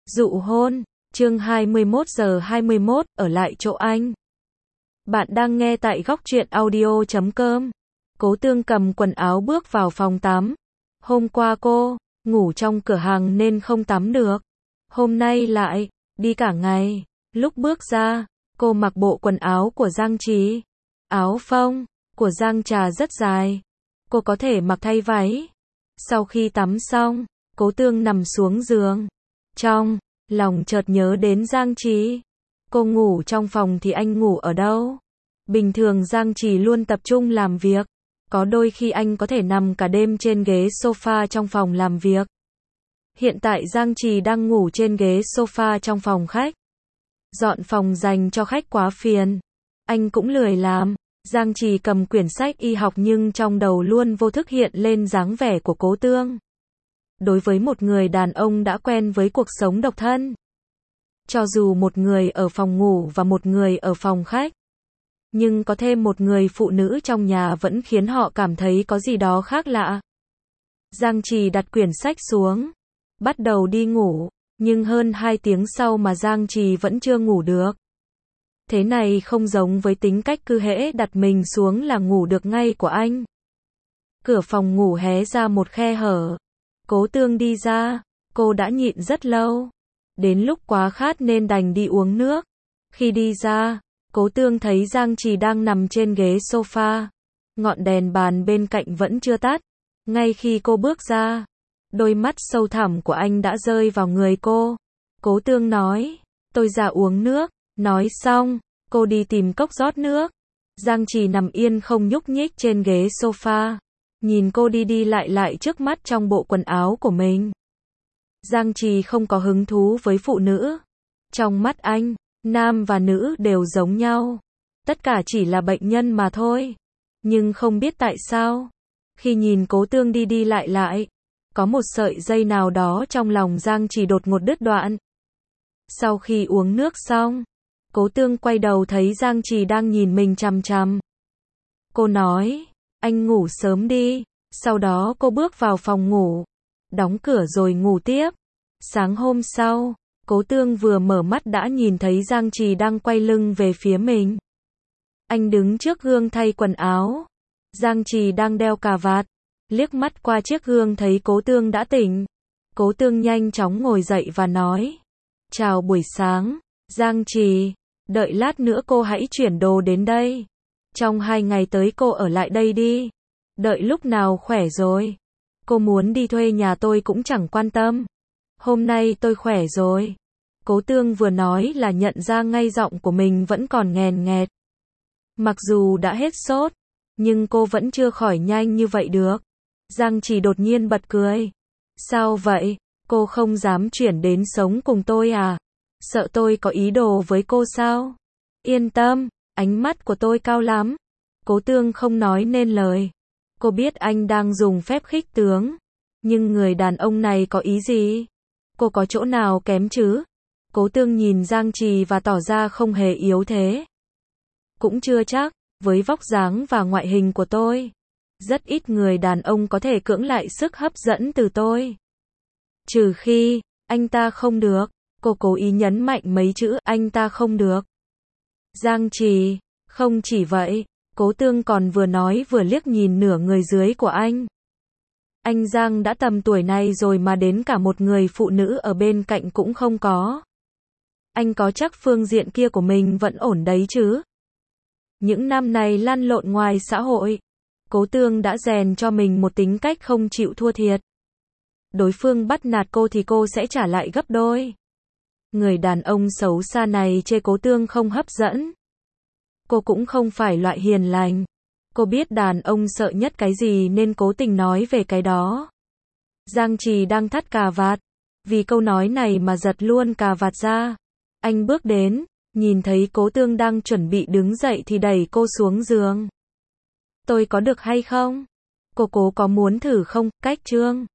Dụ hôn, chương 21:21, ở lại chỗ anh. Bạn đang nghe tại góc truyện audio.com. Cố Tương cầm quần áo bước vào phòng tắm. Hôm qua cô ngủ trong cửa hàng nên không tắm được. Hôm nay lại đi cả ngày. Lúc bước ra, cô mặc bộ quần áo của Giang Trì. Áo phông của Giang Trà rất dài. Cô có thể mặc thay váy. Sau khi tắm xong, Cố Tương nằm xuống giường. Trong lòng chợt nhớ đến Giang Trì. Cô ngủ trong phòng thì anh ngủ ở đâu? Bình thường Giang Trì luôn tập trung làm việc. Có đôi khi anh có thể nằm cả đêm trên ghế sofa trong phòng làm việc. Hiện tại Giang Trì đang ngủ trên ghế sofa trong phòng khách. Dọn phòng dành cho khách quá phiền. Anh cũng lười làm. Giang Trì cầm quyển sách y học nhưng trong đầu luôn vô thức hiện lên dáng vẻ của Cố Tương. Đối với một người đàn ông đã quen với cuộc sống độc thân, cho dù một người ở phòng ngủ và một người ở phòng khách, nhưng có thêm một người phụ nữ trong nhà vẫn khiến họ cảm thấy có gì đó khác lạ. Giang Trì đặt quyển sách xuống, bắt đầu đi ngủ, nhưng hơn 2 tiếng sau mà Giang Trì vẫn chưa ngủ được. Thế này không giống với tính cách cứ hễ đặt mình xuống là ngủ được ngay của anh. Cửa phòng ngủ hé ra một khe hở. Cố Tương đi ra, cô đã nhịn rất lâu. Đến lúc quá khát nên đành đi uống nước. Khi đi ra, Cố Tương thấy Giang Trì đang nằm trên ghế sofa. Ngọn đèn bàn bên cạnh vẫn chưa tắt. Ngay khi cô bước ra, đôi mắt sâu thẳm của anh đã rơi vào người cô. Cố Tương nói, tôi ra uống nước. Nói xong, cô đi tìm cốc rót nước. Giang Trì nằm yên không nhúc nhích trên ghế sofa. Nhìn cô đi đi lại lại trước mắt trong bộ quần áo của mình. Giang Trì không có hứng thú với phụ nữ. Trong mắt anh, nam và nữ đều giống nhau. Tất cả chỉ là bệnh nhân mà thôi. Nhưng không biết tại sao, khi nhìn Cố Tương đi đi lại lại, có một sợi dây nào đó trong lòng Giang Trì đột ngột đứt đoạn. Sau khi uống nước xong, Cố Tương quay đầu thấy Giang Trì đang nhìn mình chằm chằm. Cô nói, anh ngủ sớm đi. Sau đó cô bước vào phòng ngủ, đóng cửa rồi ngủ tiếp. Sáng hôm sau, Cố Tương vừa mở mắt đã nhìn thấy Giang Trì đang quay lưng về phía mình. Anh đứng trước gương thay quần áo. Giang Trì đang đeo cà vạt. Liếc mắt qua chiếc gương thấy Cố Tương đã tỉnh. Cố Tương nhanh chóng ngồi dậy và nói, chào buổi sáng, Giang Trì. Đợi lát nữa cô hãy chuyển đồ đến đây. Trong 2 ngày tới cô ở lại đây đi. Đợi lúc nào khỏe rồi, cô muốn đi thuê nhà tôi cũng chẳng quan tâm. Hôm nay tôi khỏe rồi. Cố Tương vừa nói là nhận ra ngay giọng của mình vẫn còn nghèn nghẹt. Mặc dù đã hết sốt, nhưng cô vẫn chưa khỏi nhanh như vậy được. Giang Trì đột nhiên bật cười. Sao vậy? Cô không dám chuyển đến sống cùng tôi à? Sợ tôi có ý đồ với cô sao? Yên tâm, ánh mắt của tôi cao lắm. Cố Tương không nói nên lời. Cô biết anh đang dùng phép khích tướng. Nhưng người đàn ông này có ý gì? Cô có chỗ nào kém chứ? Cố Tương nhìn Giang Trì và tỏ ra không hề yếu thế. Cũng chưa chắc, với vóc dáng và ngoại hình của tôi, rất ít người đàn ông có thể cưỡng lại sức hấp dẫn từ tôi. Trừ khi, anh ta không được. Cô cố ý nhấn mạnh mấy chữ anh ta không được. Giang Trì, không chỉ vậy, Cố Tương còn vừa nói vừa liếc nhìn nửa người dưới của anh. Anh Giang đã tầm tuổi này rồi mà đến cả một người phụ nữ ở bên cạnh cũng không có. Anh có chắc phương diện kia của mình vẫn ổn đấy chứ? Những năm này lăn lộn ngoài xã hội, Cố Tương đã rèn cho mình một tính cách không chịu thua thiệt. Đối phương bắt nạt cô thì cô sẽ trả lại gấp đôi. Người đàn ông xấu xa này chê Cố Tương không hấp dẫn. Cô cũng không phải loại hiền lành. Cô biết đàn ông sợ nhất cái gì nên cố tình nói về cái đó. Giang Trì đang thắt cà vạt. Vì câu nói này mà giật luôn cà vạt ra. Anh bước đến, nhìn thấy Cố Tương đang chuẩn bị đứng dậy thì đẩy cô xuống giường. Tôi có được hay không? Cô có muốn thử không? Cách trương.